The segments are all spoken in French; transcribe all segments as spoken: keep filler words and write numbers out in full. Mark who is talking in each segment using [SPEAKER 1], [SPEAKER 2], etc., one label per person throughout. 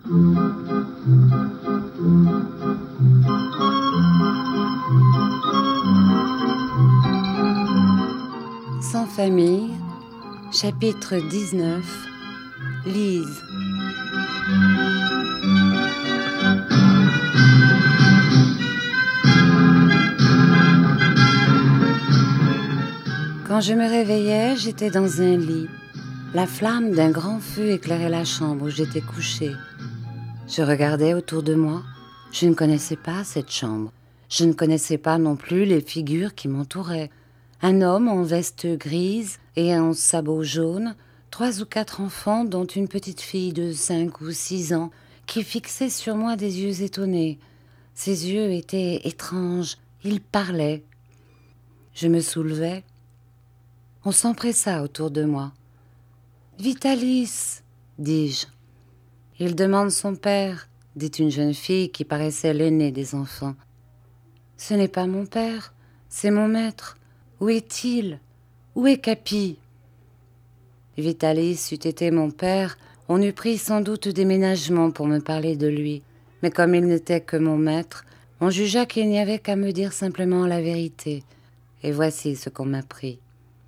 [SPEAKER 1] Sans famille, chapitre dix-neuf, Lise. Quand je me réveillais, j'étais dans un lit. La flamme d'un grand feu éclairait la chambre où j'étais couchée. Je regardais autour de moi. Je ne connaissais pas cette chambre. Je ne connaissais pas non plus les figures qui m'entouraient. Un homme en veste grise et en sabots jaunes, trois ou quatre enfants, dont une petite fille de cinq ou six ans, qui fixait sur moi des yeux étonnés. Ses yeux étaient étranges, ils parlaient. Je me soulevai. On s'empressa autour de moi. « Vitalis !» dis-je. « Il demande son père », dit une jeune fille qui paraissait l'aînée des enfants. « Ce n'est pas mon père, c'est mon maître. Où est-il? Où est Capi ?» Vitalis eût été mon père, on eût pris sans doute déménagement pour me parler de lui. Mais comme il n'était que mon maître, on jugea qu'il n'y avait qu'à me dire simplement la vérité. Et voici ce qu'on m'apprit.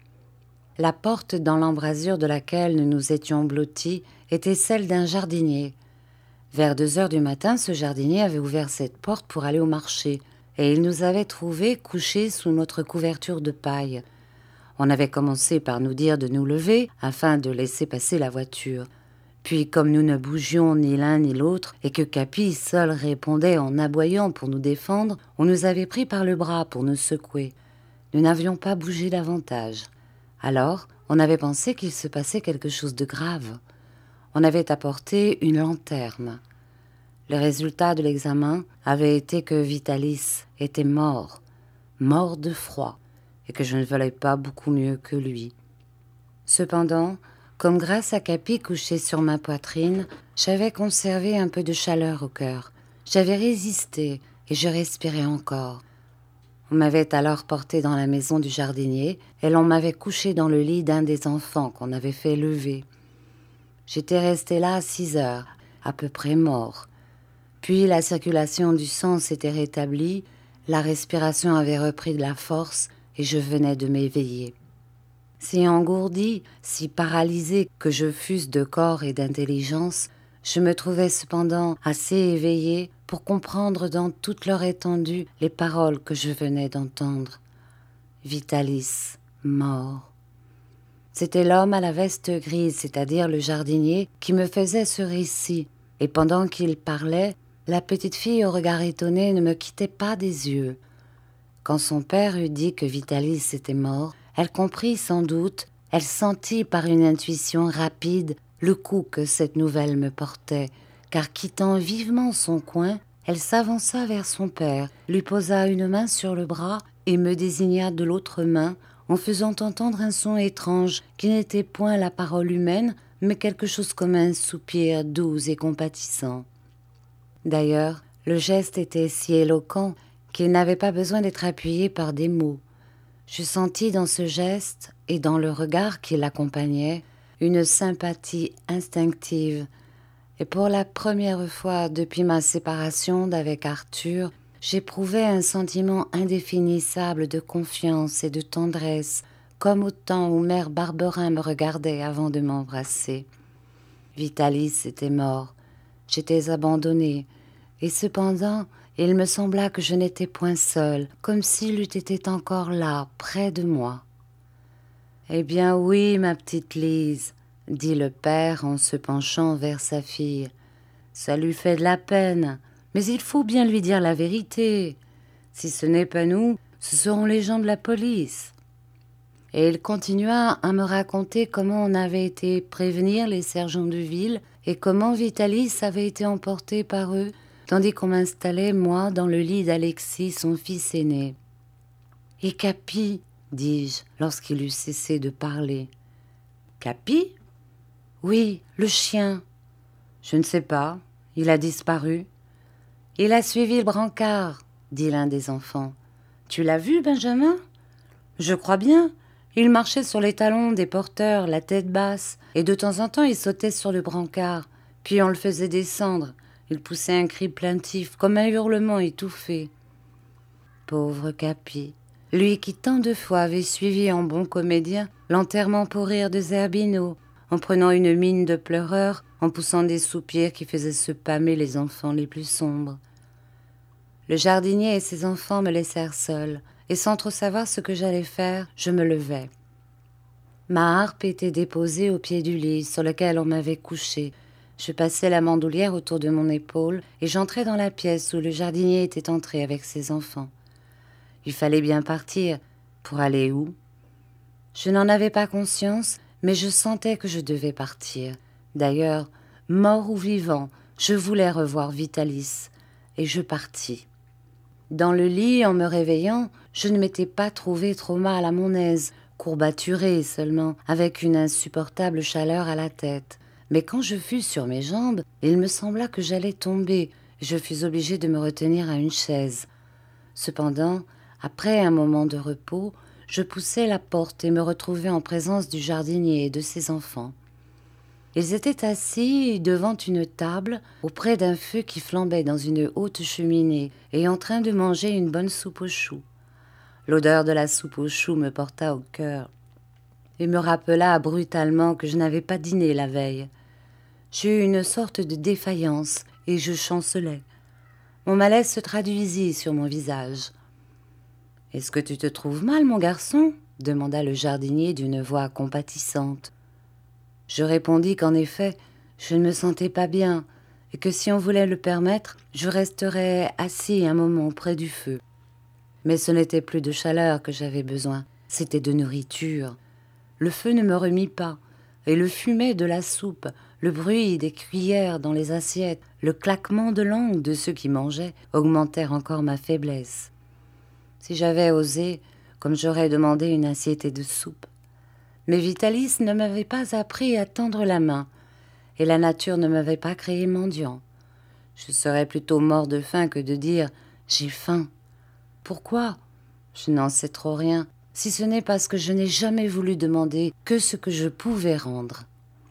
[SPEAKER 1] La porte dans l'embrasure de laquelle nous nous étions blottis était celle d'un jardinier. Vers deux heures du matin, ce jardinier avait ouvert cette porte pour aller au marché, et il nous avait trouvés couchés sous notre couverture de paille. On avait commencé par nous dire de nous lever afin de laisser passer la voiture. Puis, comme nous ne bougions ni l'un ni l'autre, et que Capi seul répondait en aboyant pour nous défendre, on nous avait pris par le bras pour nous secouer. Nous n'avions pas bougé davantage. Alors, on avait pensé qu'il se passait quelque chose de grave. On avait apporté une lanterne. Le résultat de l'examen avait été que Vitalis était mort, mort de froid, et que je ne valais pas beaucoup mieux que lui. Cependant, comme grâce à Capi couché sur ma poitrine, j'avais conservé un peu de chaleur au cœur. J'avais résisté et je respirais encore. On m'avait alors porté dans la maison du jardinier et l'on m'avait couché dans le lit d'un des enfants qu'on avait fait lever. J'étais resté là six heures, à peu près mort. Puis la circulation du sang s'était rétablie, la respiration avait repris de la force et je venais de m'éveiller. Si engourdi, si paralysé que je fusse de corps et d'intelligence, je me trouvais cependant assez éveillé pour comprendre dans toute leur étendue les paroles que je venais d'entendre. Vitalis, mort. C'était l'homme à la veste grise, c'est-à-dire le jardinier, qui me faisait ce récit, et pendant qu'il parlait, la petite fille au regard étonné ne me quittait pas des yeux. Quand son père eut dit que Vitalis était mort, elle comprit sans doute, elle sentit par une intuition rapide le coup que cette nouvelle me portait, car quittant vivement son coin, elle s'avança vers son père, lui posa une main sur le bras et me désigna de l'autre main en faisant entendre un son étrange qui n'était point la parole humaine, mais quelque chose comme un soupir doux et compatissant. D'ailleurs, le geste était si éloquent qu'il n'avait pas besoin d'être appuyé par des mots. Je sentis dans ce geste et dans le regard qui l'accompagnait une sympathie instinctive. Et pour la première fois depuis ma séparation d'avec Arthur, j'éprouvais un sentiment indéfinissable de confiance et de tendresse, comme au temps où mère Barberin me regardait avant de m'embrasser. Vitalis était mort, j'étais abandonnée, et cependant, il me sembla que je n'étais point seule, comme s'il eût été encore là, près de moi. « Eh bien oui, ma petite Lise, » dit le père en se penchant vers sa fille. « Ça lui fait de la peine, mais il faut bien lui dire la vérité. Si ce n'est pas nous, ce seront les gens de la police. » Et il continua à me raconter comment on avait été prévenir les sergents de ville et comment Vitalis avait été emporté par eux, tandis qu'on m'installait, moi, dans le lit d'Alexis, son fils aîné. « Et Capi ?» dis-je, lorsqu'il eut cessé de parler. « Capi ? Oui, le chien. Je ne sais pas, il a disparu. Il a suivi le brancard, dit l'un des enfants. Tu l'as vu, Benjamin ? Je crois bien. Il marchait sur les talons des porteurs, la tête basse, et de temps en temps il sautait sur le brancard. Puis on le faisait descendre. Il poussait un cri plaintif, comme un hurlement étouffé. Pauvre Capi, lui qui tant de fois avait suivi en bon comédien l'enterrement pour rire de Zerbino, en prenant une mine de pleureur, en poussant des soupirs qui faisaient se pâmer les enfants les plus sombres. Le jardinier et ses enfants me laissèrent seule, et sans trop savoir ce que j'allais faire, je me levai. Ma harpe était déposée au pied du lit sur lequel on m'avait couché. Je passai la bandoulière autour de mon épaule et j'entrai dans la pièce où le jardinier était entré avec ses enfants. Il fallait bien partir. Pour aller où? Je n'en avais pas conscience, mais je sentais que je devais partir. D'ailleurs, mort ou vivant, je voulais revoir Vitalis, et je partis. Dans le lit, en me réveillant, je ne m'étais pas trouvée trop mal à mon aise, courbaturée seulement, avec une insupportable chaleur à la tête. Mais quand je fus sur mes jambes, il me sembla que j'allais tomber. Je fus obligée de me retenir à une chaise. Cependant, après un moment de repos, je poussai la porte et me retrouvai en présence du jardinier et de ses enfants. Ils étaient assis devant une table, auprès d'un feu qui flambait dans une haute cheminée, et en train de manger une bonne soupe aux choux. L'odeur de la soupe aux choux me porta au cœur et me rappela brutalement que je n'avais pas dîné la veille. J'eus une sorte de défaillance et je chancelai. Mon malaise se traduisit sur mon visage. « Est-ce que tu te trouves mal, mon garçon ?» demanda le jardinier d'une voix compatissante. Je répondis qu'en effet, je ne me sentais pas bien et que si on voulait le permettre, je resterais assis un moment près du feu. Mais ce n'était plus de chaleur que j'avais besoin, c'était de nourriture. Le feu ne me remit pas, et le fumet de la soupe, le bruit des cuillères dans les assiettes, le claquement de langue de ceux qui mangeaient augmentèrent encore ma faiblesse. Si j'avais osé, comme j'aurais demandé une assiette de soupe. Mais Vitalis ne m'avait pas appris à tendre la main, et la nature ne m'avait pas créé mendiant. Je serais plutôt mort de faim que de dire « j'ai faim ». Pourquoi? Je n'en sais trop rien, si ce n'est parce que je n'ai jamais voulu demander que ce que je pouvais rendre.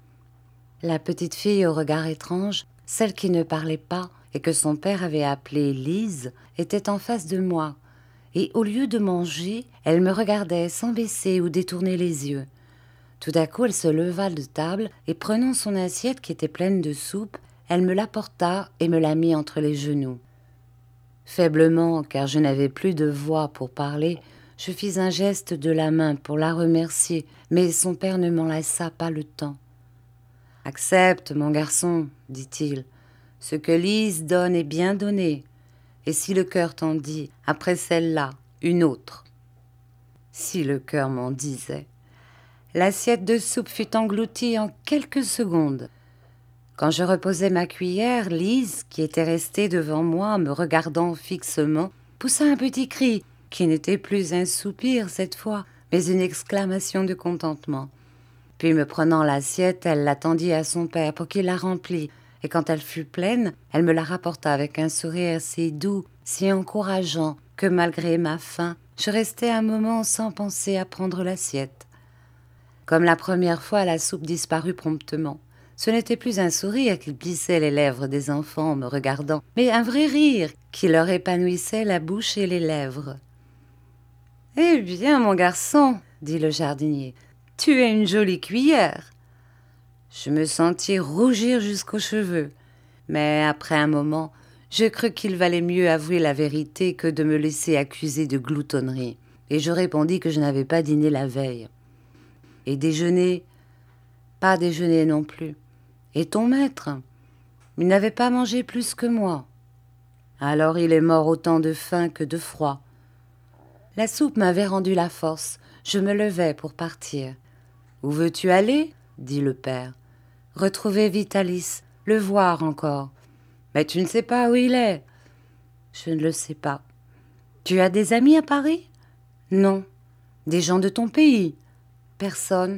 [SPEAKER 1] La petite fille au regard étrange, celle qui ne parlait pas et que son père avait appelée Lise, était en face de moi, et au lieu de manger, elle me regardait sans baisser ou détourner les yeux. Tout à coup, elle se leva de table et prenant son assiette qui était pleine de soupe, elle me l'apporta et me la mit entre les genoux. Faiblement, car je n'avais plus de voix pour parler, je fis un geste de la main pour la remercier, mais son père ne m'en laissa pas le temps. « Accepte, mon garçon, dit-il, ce que Lise donne est bien donné, et si le cœur t'en dit, après celle-là, une autre. » Si le cœur m'en disait. L'assiette de soupe fut engloutie en quelques secondes. Quand je reposai ma cuillère, Lise, qui était restée devant moi, me regardant fixement, poussa un petit cri, qui n'était plus un soupir cette fois, mais une exclamation de contentement. Puis, me prenant l'assiette, elle la tendit à son père pour qu'il la remplît, et quand elle fut pleine, elle me la rapporta avec un sourire si doux, si encourageant, que malgré ma faim, je restai un moment sans penser à prendre l'assiette. Comme la première fois, la soupe disparut promptement. Ce n'était plus un sourire qui plissait les lèvres des enfants en me regardant, mais un vrai rire qui leur épanouissait la bouche et les lèvres. « Eh bien, mon garçon, dit le jardinier, tu es une jolie cuillère. » Je me sentis rougir jusqu'aux cheveux, mais après un moment, je crus qu'il valait mieux avouer la vérité que de me laisser accuser de gloutonnerie, et je répondis que je n'avais pas dîné la veille. Et déjeuner, pas déjeuner non plus. Et ton maître, il n'avait pas mangé plus que moi. Alors il est mort autant de faim que de froid. La soupe m'avait rendu la force. Je me levai pour partir. « Où veux-tu aller ?» dit le père. « Retrouver Vitalis, le voir encore. »« Mais tu ne sais pas où il est. »« Je ne le sais pas. »« Tu as des amis à Paris ?»« Non. »« Des gens de ton pays ?»« Personne. »«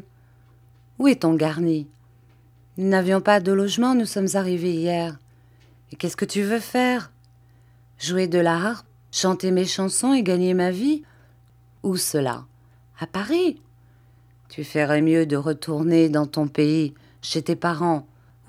[SPEAKER 1] Où est ton garni ?»« Nous n'avions pas de logement, nous sommes arrivés hier. »« Et qu'est-ce que tu veux faire ?»« Jouer de la harpe, chanter mes chansons et gagner ma vie. »« Où cela ? » ?»« À Paris. »« Tu ferais mieux de retourner dans ton pays, chez tes parents.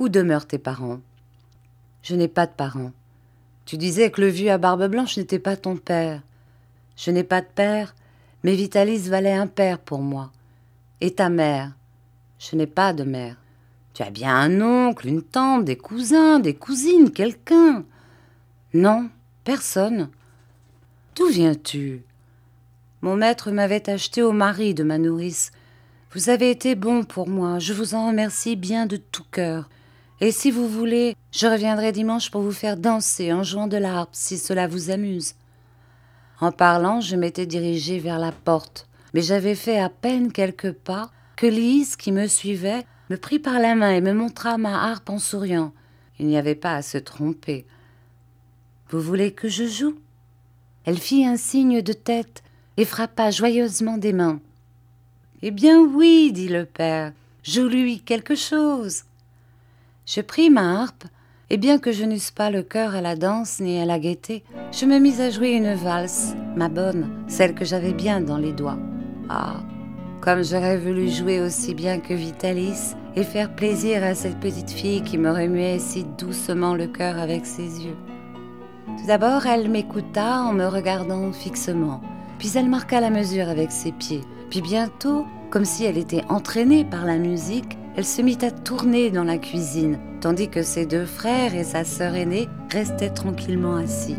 [SPEAKER 1] Où demeurent tes parents ? Je n'ai pas de parents. Tu disais que le vieux à barbe blanche n'était pas ton père. Je n'ai pas de père, mais Vitalis valait un père pour moi. Et ta mère ? Je n'ai pas de mère. Tu as bien un oncle, une tante, des cousins, des cousines, quelqu'un. Non, personne. D'où viens-tu ? Mon maître m'avait acheté au mari de ma nourrice. Vous avez été bon pour moi, je vous en remercie bien de tout cœur. Et si vous voulez, je reviendrai dimanche pour vous faire danser en jouant de la harpe, si cela vous amuse. » En parlant, je m'étais dirigée vers la porte, mais j'avais fait à peine quelques pas que Lise, qui me suivait, me prit par la main et me montra ma harpe en souriant. Il n'y avait pas à se tromper. « Vous voulez que je joue ?» Elle fit un signe de tête et frappa joyeusement des mains. « Eh bien oui, dit le père, joue-lui quelque chose. » Je pris ma harpe, et bien que je n'eusse pas le cœur à la danse ni à la gaieté, je me mis à jouer une valse, ma bonne, celle que j'avais bien dans les doigts. Ah, comme j'aurais voulu jouer aussi bien que Vitalis et faire plaisir à cette petite fille qui me remuait si doucement le cœur avec ses yeux. Tout d'abord, elle m'écouta en me regardant fixement, puis elle marqua la mesure avec ses pieds, puis bientôt, comme si elle était entraînée par la musique, elle se mit à tourner dans la cuisine, tandis que ses deux frères et sa sœur aînée restaient tranquillement assis.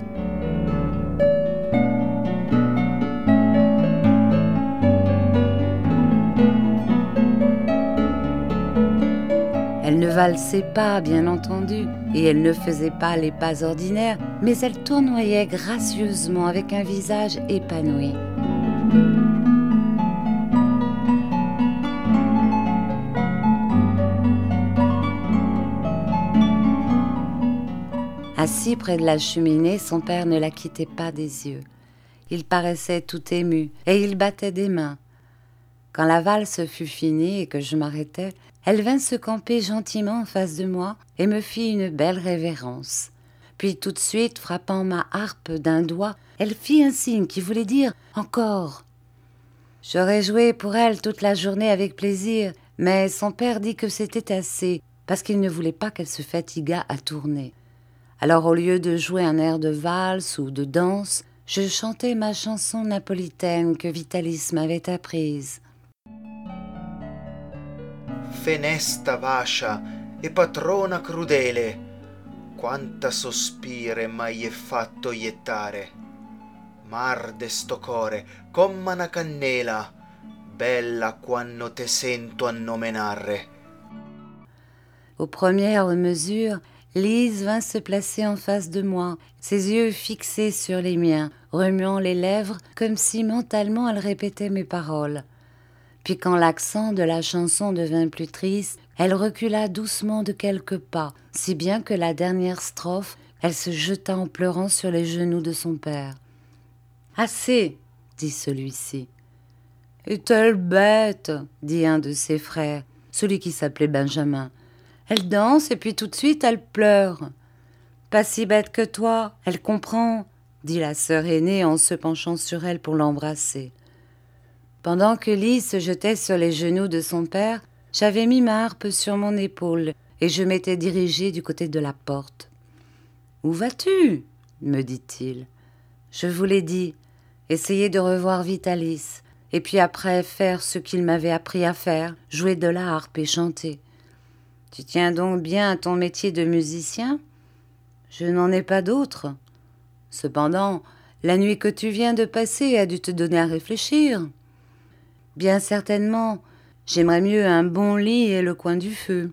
[SPEAKER 1] Elle ne valsait pas, bien entendu, et elle ne faisait pas les pas ordinaires, mais elle tournoyait gracieusement avec un visage épanoui. Assis près de la cheminée, son père ne la quittait pas des yeux. Il paraissait tout ému, et il battait des mains. Quand la valse fut finie et que je m'arrêtai, elle vint se camper gentiment en face de moi et me fit une belle révérence. Puis tout de suite, frappant ma harpe d'un doigt, elle fit un signe qui voulait dire « encore ». J'aurais joué pour elle toute la journée avec plaisir, mais son père dit que c'était assez, parce qu'il ne voulait pas qu'elle se fatiguât à tourner. Alors au lieu de jouer un air de valse ou de danse, je chantais ma chanson napolitaine que Vitalis m'avait apprise.
[SPEAKER 2] Fenesta vascia e patrona crudele, quanta sospire m'hai fatto iettare. Marde sto core come una cannella, bella quando te sento annomenare.
[SPEAKER 1] Aux premières mesures, Lise vint se placer en face de moi, ses yeux fixés sur les miens, remuant les lèvres comme si mentalement elle répétait mes paroles. Puis quand l'accent de la chanson devint plus triste, elle recula doucement de quelques pas, si bien que la dernière strophe, elle se jeta en pleurant sur les genoux de son père. « Assez !» dit celui-ci. « Est-elle bête ?» dit un de ses frères, celui qui s'appelait Benjamin. « Elle danse et puis tout de suite elle pleure. »« Pas si bête que toi, elle comprend » dit la sœur aînée en se penchant sur elle pour l'embrasser. Pendant que Lise se jetait sur les genoux de son père, j'avais mis ma harpe sur mon épaule et je m'étais dirigée du côté de la porte. « Où vas-tu » me dit-il. Je vous l'ai dit, essayer de revoir Vitalis, et puis après faire ce qu'il m'avait appris à faire, jouer de la harpe et chanter. Tu tiens donc bien à ton métier de musicien ? Je n'en ai pas d'autre. Cependant, la nuit que tu viens de passer a dû te donner à réfléchir. Bien certainement, j'aimerais mieux un bon lit et le coin du feu.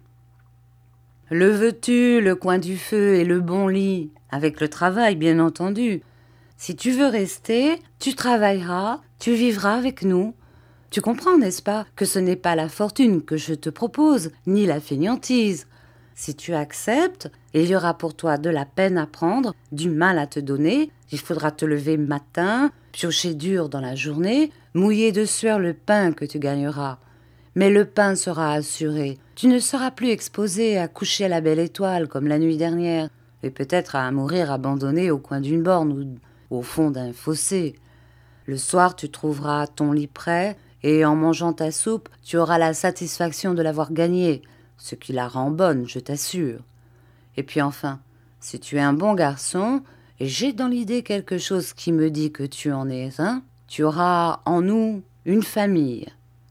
[SPEAKER 1] Le veux-tu, le coin du feu et le bon lit, avec le travail, bien entendu. Si tu veux rester, tu travailleras, tu vivras avec nous. Tu comprends, n'est-ce pas, que ce n'est pas la fortune que je te propose, ni la fainéantise. Si tu acceptes, il y aura pour toi de la peine à prendre, du mal à te donner, il faudra te lever matin, piocher dur dans la journée, mouiller de sueur le pain que tu gagneras. Mais le pain sera assuré. Tu ne seras plus exposé à coucher à la belle étoile comme la nuit dernière, et peut-être à mourir abandonné au coin d'une borne ou au fond d'un fossé. Le soir, tu trouveras ton lit prêt, et en mangeant ta soupe, tu auras la satisfaction de l'avoir gagné, ce qui la rend bonne, je t'assure. Et puis enfin, si tu es un bon garçon, et j'ai dans l'idée quelque chose qui me dit que tu en es un, tu auras en nous une famille. »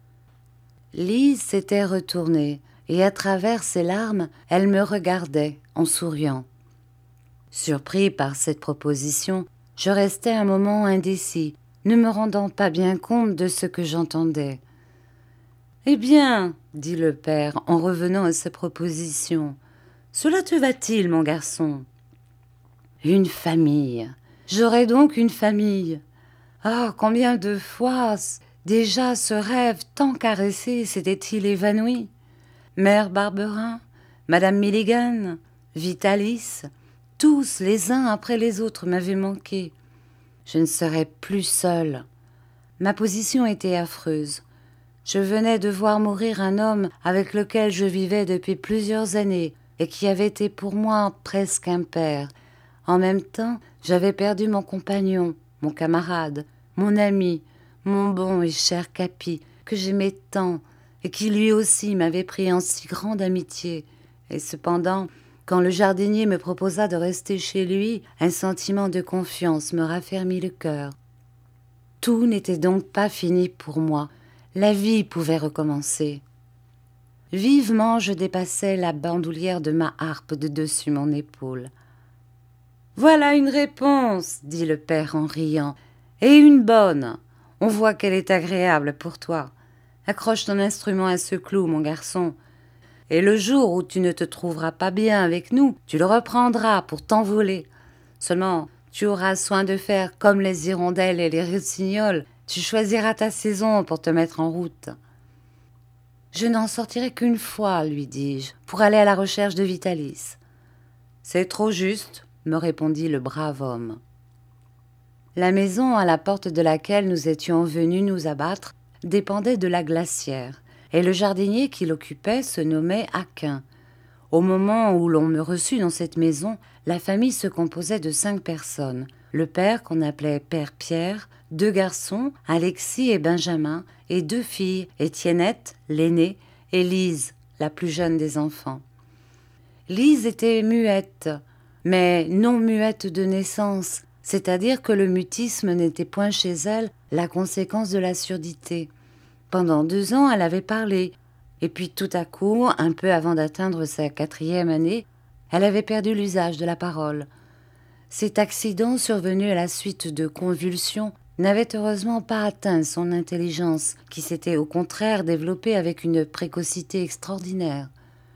[SPEAKER 1] Lise s'était retournée, et à travers ses larmes, elle me regardait en souriant. Surpris par cette proposition, je restai un moment indécis, ne me rendant pas bien compte de ce que j'entendais. « Eh bien, dit le père en revenant à sa proposition, cela te va-t-il, mon garçon ? Une famille. J'aurai donc une famille. Ah, combien de fois déjà ce rêve tant caressé s'était-il évanoui ? Mère Barberin, Madame Milligan, Vitalis, tous les uns après les autres m'avaient manqué. Je ne serais plus seule. Ma position était affreuse. Je venais de voir mourir un homme avec lequel je vivais depuis plusieurs années et qui avait été pour moi presque un père. En même temps, j'avais perdu mon compagnon, mon camarade, mon ami, mon bon et cher Capi, que j'aimais tant et qui lui aussi m'avait pris en si grande amitié. Et cependant, quand le jardinier me proposa de rester chez lui, un sentiment de confiance me raffermit le cœur. Tout n'était donc pas fini pour moi. La vie pouvait recommencer. Vivement, je dépassai la bandoulière de ma harpe de dessus mon épaule. « Voilà une réponse, dit le père en riant, et une bonne. On voit qu'elle est agréable pour toi. Accroche ton instrument à ce clou, mon garçon. Et le jour où tu ne te trouveras pas bien avec nous, tu le reprendras pour t'envoler. Seulement, tu auras soin de faire comme les hirondelles et les rossignols. Tu choisiras ta saison pour te mettre en route. »« Je n'en sortirai qu'une fois, lui dis-je, pour aller à la recherche de Vitalis. »« C'est trop juste, » me répondit le brave homme. La maison à la porte de laquelle nous étions venus nous abattre dépendait de la glacière, et le jardinier qui l'occupait se nommait Aquin. Au moment où l'on me reçut dans cette maison, la famille se composait de cinq personnes. Le père, qu'on appelait Père Pierre, deux garçons, Alexis et Benjamin, et deux filles, Étiennette, l'aînée, et Lise, la plus jeune des enfants. Lise était muette, mais non muette de naissance, c'est-à-dire que le mutisme n'était point chez elle la conséquence de la surdité. Pendant deux ans, elle avait parlé, et puis tout à coup, un peu avant d'atteindre sa quatrième année, elle avait perdu l'usage de la parole. Cet accident, survenu à la suite de convulsions, n'avait heureusement pas atteint son intelligence, qui s'était au contraire développée avec une précocité extraordinaire.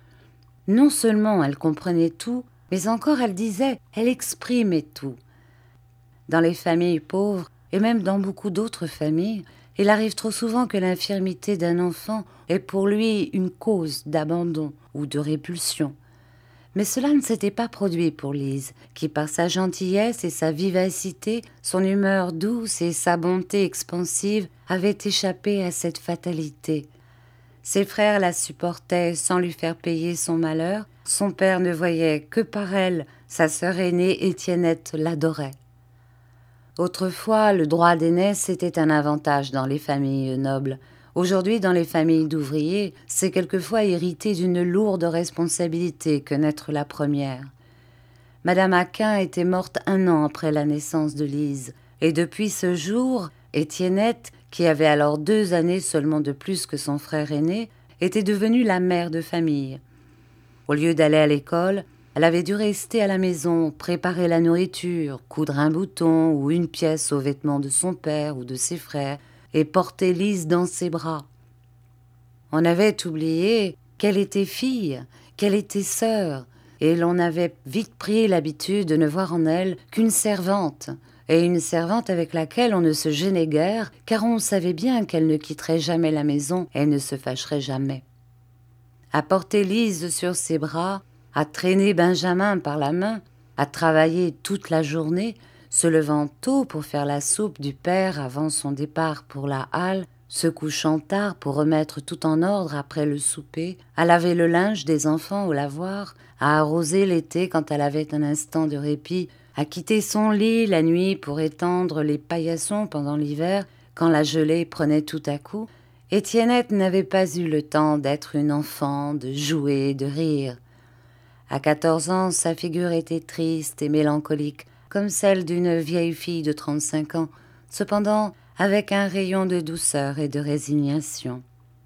[SPEAKER 1] Non seulement elle comprenait tout, mais encore elle disait, elle exprimait tout. Dans les familles pauvres, et même dans beaucoup d'autres familles, il arrive trop souvent que l'infirmité d'un enfant est pour lui une cause d'abandon ou de répulsion. Mais cela ne s'était pas produit pour Lise, qui par sa gentillesse et sa vivacité, son humeur douce et sa bonté expansive avait échappé à cette fatalité. Ses frères la supportaient sans lui faire payer son malheur, son père ne voyait que par elle, sa sœur aînée Étiennette l'adorait. Autrefois, le droit d'aînesse était un avantage dans les familles nobles. Aujourd'hui, dans les familles d'ouvriers, c'est quelquefois hériter d'une lourde responsabilité que n'être la première. Madame Aquin était morte un an après la naissance de Lise, et depuis ce jour, Étiennette, qui avait alors deux années seulement de plus que son frère aîné, était devenue la mère de famille. Au lieu d'aller à l'école, elle avait dû rester à la maison, préparer la nourriture, coudre un bouton ou une pièce aux vêtements de son père ou de ses frères, et porter Lise dans ses bras. On avait oublié qu'elle était fille, qu'elle était sœur, et l'on avait vite pris l'habitude de ne voir en elle qu'une servante, et une servante avec laquelle on ne se gênait guère, car on savait bien qu'elle ne quitterait jamais la maison et ne se fâcherait jamais. À porter Lise sur ses bras, à traîner Benjamin par la main, à travailler toute la journée, se levant tôt pour faire la soupe du père avant son départ pour la halle, se couchant tard pour remettre tout en ordre après le souper, à laver le linge des enfants au lavoir, à arroser l'été quand elle avait un instant de répit, à quitter son lit la nuit pour étendre les paillassons pendant l'hiver, quand la gelée prenait tout à coup, Étiennette n'avait pas eu le temps d'être une enfant, de jouer, de rire. À quatorze ans, sa figure était triste et mélancolique, comme celle d'une vieille fille de trente-cinq ans, cependant avec un rayon de douceur et de résignation.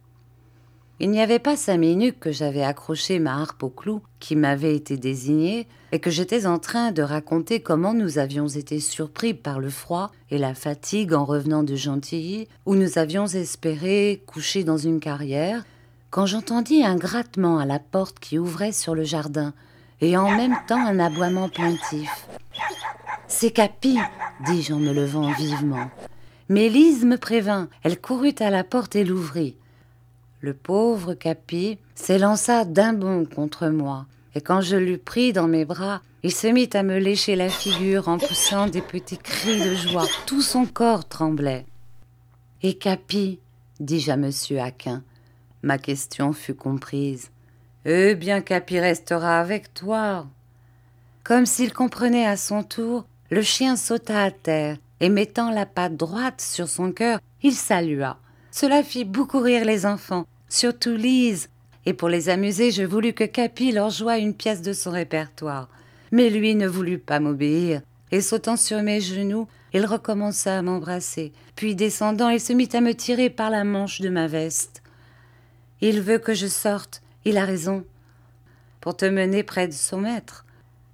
[SPEAKER 1] Il n'y avait pas cinq minutes que j'avais accroché ma harpe au clou qui m'avait été désignée et que j'étais en train de raconter comment nous avions été surpris par le froid et la fatigue en revenant de Gentilly, où nous avions espéré coucher dans une carrière, quand j'entendis un grattement à la porte qui ouvrait sur le jardin et en même temps un aboiement plaintif. « C'est Capi !» dis-je en me levant vivement. Mais Lise me prévint. Elle courut à la porte et l'ouvrit. Le pauvre Capi s'élança d'un bond contre moi, et quand je l'eus pris dans mes bras, il se mit à me lécher la figure en poussant des petits cris de joie. Tout son corps tremblait. « Et Capi ?» dis-je à monsieur Aquin. Ma question fut comprise. « Eh bien, Capi restera avec toi. » Comme s'il comprenait à son tour, le chien sauta à terre, et mettant la patte droite sur son cœur, il salua. Cela fit beaucoup rire les enfants, surtout Lise, et pour les amuser, je voulus que Capi leur jouât une pièce de son répertoire. Mais lui ne voulut pas m'obéir, et sautant sur mes genoux, il recommença à m'embrasser, puis descendant, il se mit à me tirer par la manche de ma veste. « Il veut que je sorte, il a raison, pour te mener près de son maître. »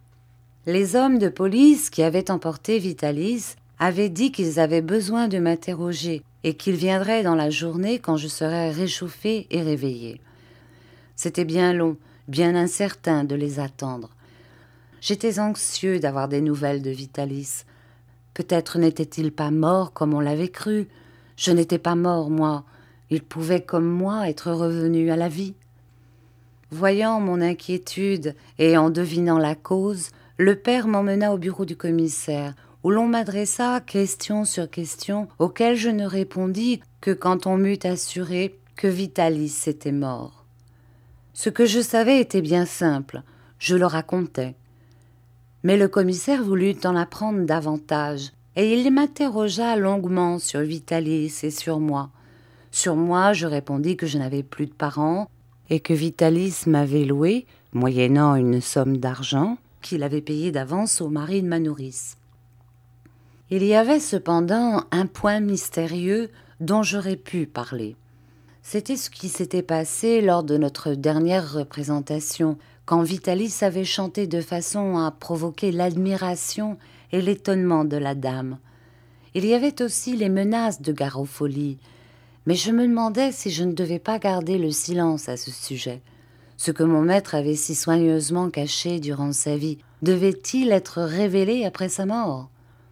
[SPEAKER 1] Les hommes de police qui avaient emporté Vitalis avaient dit qu'ils avaient besoin de m'interroger et qu'ils viendraient dans la journée quand je serais réchauffée et réveillée. C'était bien long, bien incertain de les attendre. J'étais anxieux d'avoir des nouvelles de Vitalis. Peut-être n'était-il pas mort comme on l'avait cru. Je n'étais pas mort, moi. Il pouvait, comme moi, être revenu à la vie. Voyant mon inquiétude et en devinant la cause, le père m'emmena au bureau du commissaire, où l'on m'adressa question sur question, auxquelles je ne répondis que quand on m'eut assuré que Vitalis était mort. Ce que je savais était bien simple, je le racontais. Mais le commissaire voulut en apprendre davantage, et il m'interrogea longuement sur Vitalis et sur moi. Sur moi, je répondis que je n'avais plus de parents, et que Vitalis m'avait loué, moyennant une somme d'argent, qu'il avait payé d'avance au mari de ma nourrice. Il y avait cependant un point mystérieux dont j'aurais pu parler. C'était ce qui s'était passé lors de notre dernière représentation, quand Vitalis avait chanté de façon à provoquer l'admiration et l'étonnement de la dame. Il y avait aussi les menaces de Garofoli, mais je me demandais si je ne devais pas garder le silence à ce sujet. Ce que mon maître avait si soigneusement caché durant sa vie, devait-il être révélé après sa mort ?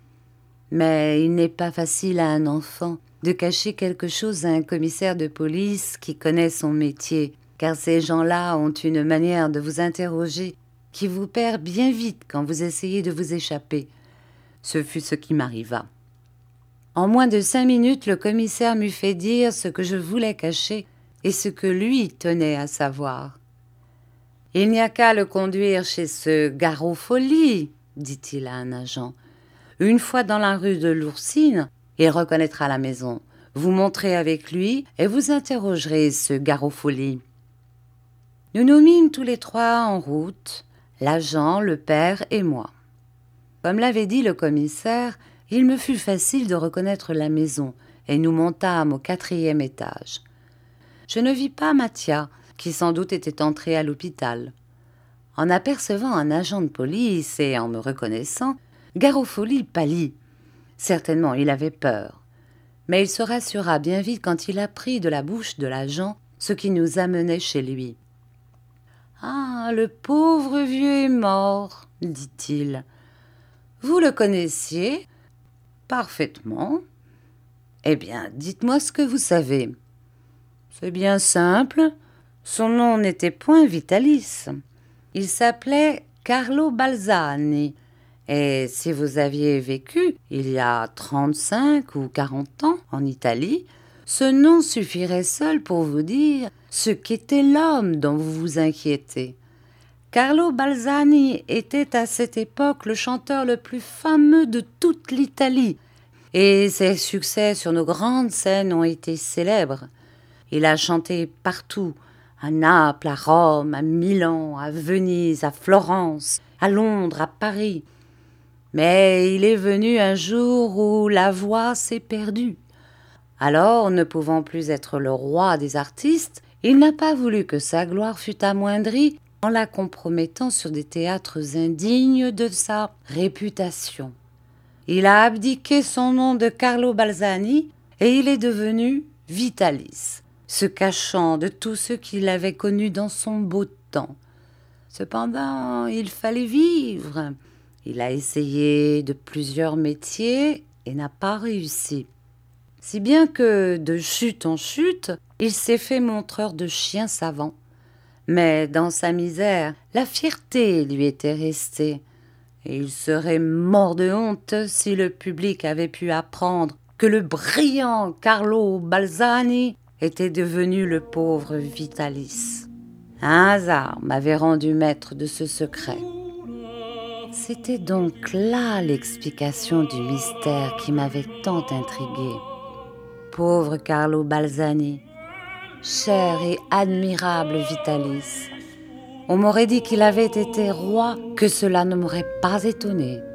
[SPEAKER 1] Mais il n'est pas facile à un enfant de cacher quelque chose à un commissaire de police qui connaît son métier, car ces gens-là ont une manière de vous interroger qui vous perd bien vite quand vous essayez de vous échapper. Ce fut ce qui m'arriva. En moins de cinq minutes, le commissaire m'eut fait dire ce que je voulais cacher et ce que lui tenait à savoir. « Il n'y a qu'à le conduire chez ce Garofoli, dit-il à un agent. Une fois dans la rue de l'Oursine, il reconnaîtra la maison. Vous monterez avec lui et vous interrogerez ce Garofoli. » Nous nous mîmes tous les trois en route, l'agent, le père et moi. Comme l'avait dit le commissaire, il me fut facile de reconnaître la maison et nous montâmes au quatrième étage. Je ne vis pas Mathia, qui sans doute était entré à l'hôpital. En apercevant un agent de police et en me reconnaissant, Garofoli pâlit. Certainement, il avait peur. Mais il se rassura bien vite quand il apprit de la bouche de l'agent ce qui nous amenait chez lui. « Ah, le pauvre vieux est mort, dit-il. Vous le connaissiez ? Parfaitement. Eh bien, dites-moi ce que vous savez. C'est bien simple. Son nom n'était point Vitalis. Il s'appelait Carlo Balzani. Et si vous aviez vécu il y a trente-cinq ou quarante ans en Italie, ce nom suffirait seul pour vous dire ce qu'était l'homme dont vous vous inquiétez. Carlo Balzani était à cette époque le chanteur le plus fameux de toute l'Italie, et ses succès sur nos grandes scènes ont été célèbres. Il a chanté partout, à Naples, à Rome, à Milan, à Venise, à Florence, à Londres, à Paris. Mais il est venu un jour où la voix s'est perdue. Alors, ne pouvant plus être le roi des artistes, il n'a pas voulu que sa gloire fût amoindrie en la compromettant sur des théâtres indignes de sa réputation. Il a abdiqué son nom de Carlo Balzani et il est devenu Vitalis, se cachant de tous ceux qui l'avaient connu dans son beau temps. Cependant, il fallait vivre. Il a essayé de plusieurs métiers et n'a pas réussi. Si bien que, de chute en chute, il s'est fait montreur de chiens savants. Mais dans sa misère, la fierté lui était restée. Et il serait mort de honte si le public avait pu apprendre que le brillant Carlo Balzani était devenu le pauvre Vitalis. Un hasard m'avait rendu maître de ce secret. C'était donc là l'explication du mystère qui m'avait tant intrigué. Pauvre Carlo Balzani, cher et admirable Vitalis. On m'aurait dit qu'il avait été roi, que cela ne m'aurait pas étonné.